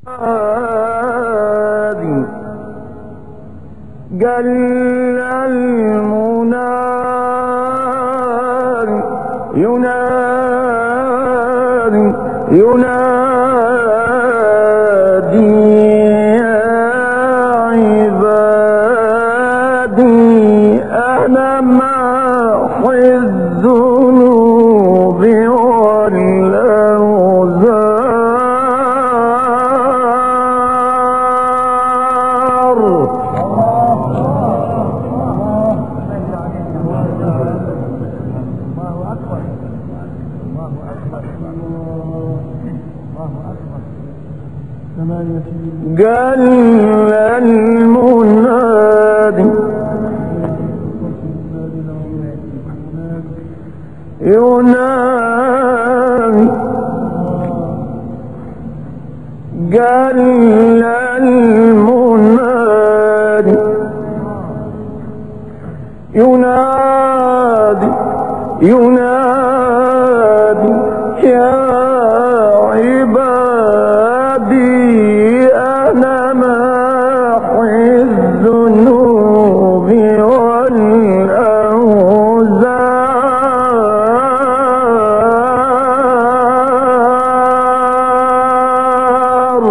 جل المنادي ينادي يا عبادي أنا محو الذنوب جل المنادي ينادي جل المنادي ينادي يا عبادي أنا محو الذنوب والأوزار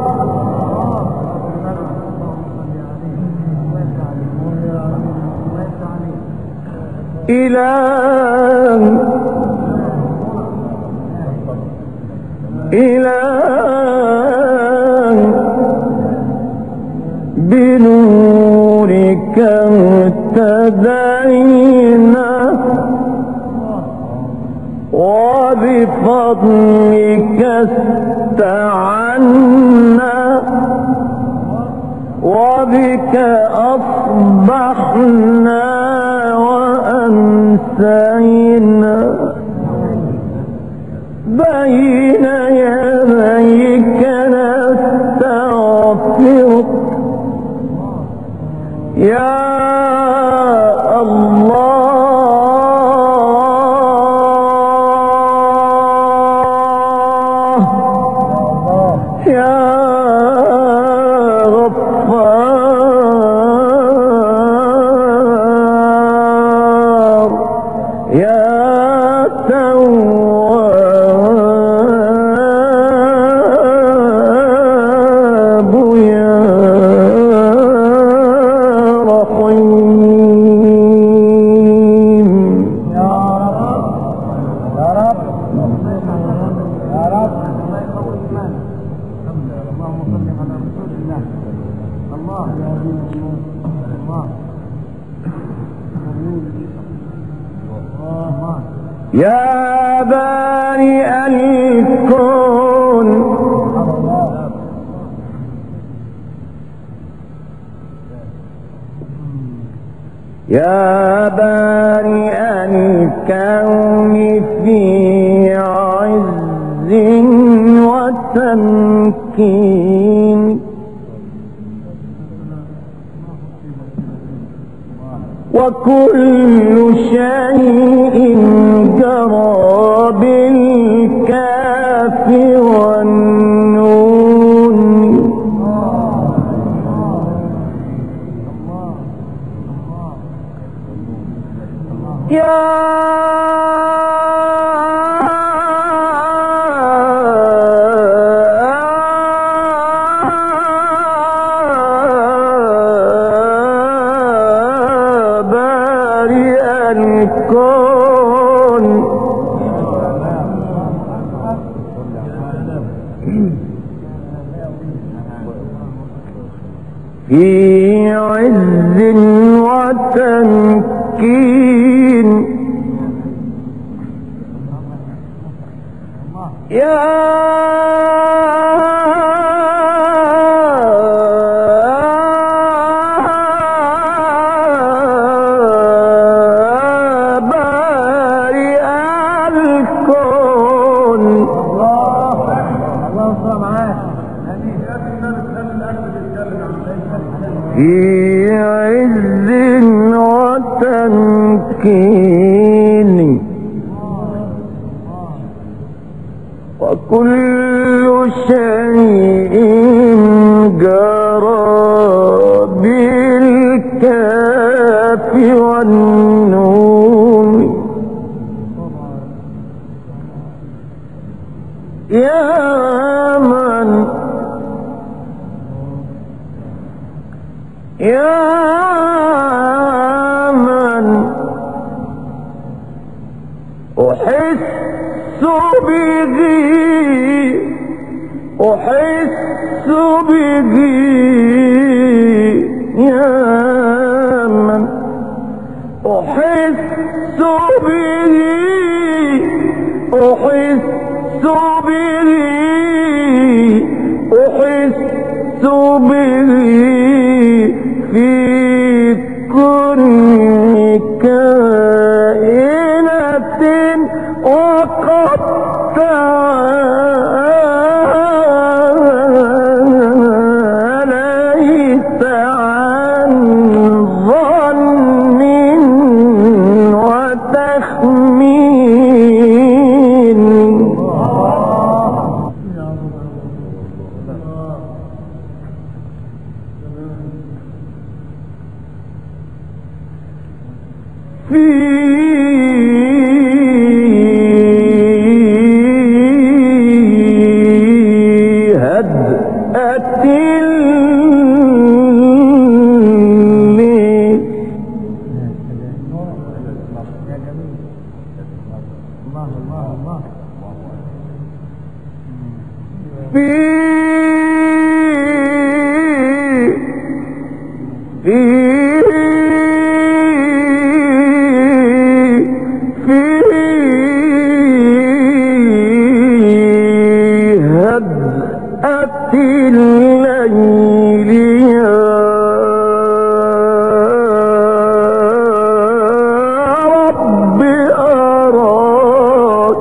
إله بنورك اهتدينا وبفضلك استعنا وبك أصبحنا وأمسينا بين يديك نستغفرك يا الله يا غفار يا تواب يا رحيم يا رب يا رب الله يقوي الإيمان. اللهم صل على رسول الله. الله يا دين الله يا بارئ الكون يا بارئ الكون في عز وتمكين وكل شيء جرى بالكاف والنون يا الكون في عز وتمكين يا في عز وتمكين وكل شيء جرى بالكاف والنون يا من أحس به يا من أحس به في كل كائنة وقد ليس عن ظن وتخمين في هدأة الليل الليل يا رب أراك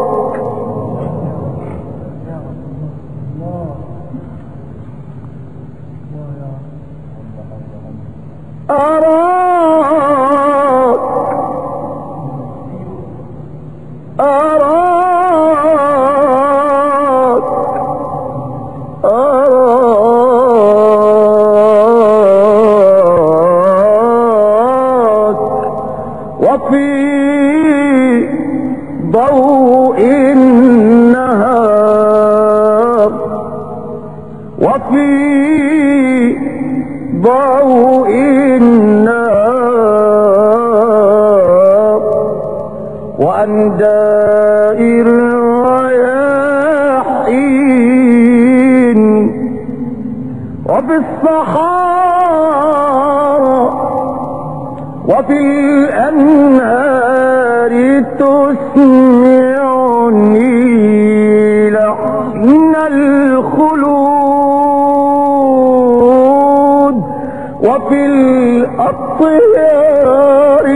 وفي ضوء النهار وأنداء الرياحين وفي الصحارى وفي الأنهار تسمعني لحن الخلود وفي الأطيار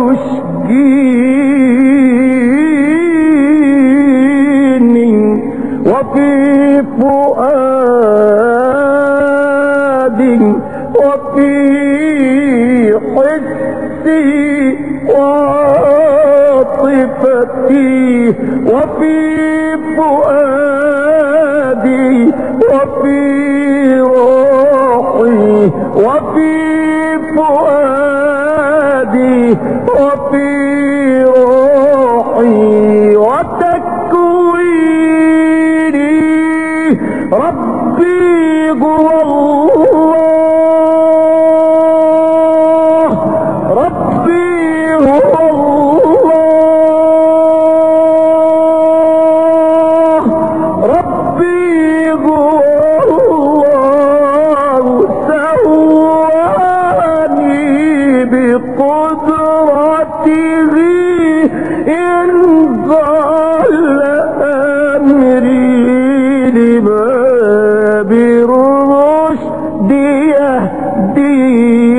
تشجيني وفي فؤادي وفي حسي وعاطفتي وفي فؤادي وفي روحي وفي فؤادي وفي روحي وتكويني ربي هو الله ربي هو الله ربي هو الله سواني بقدرته إن ضل أمري لباب الرشد يهدي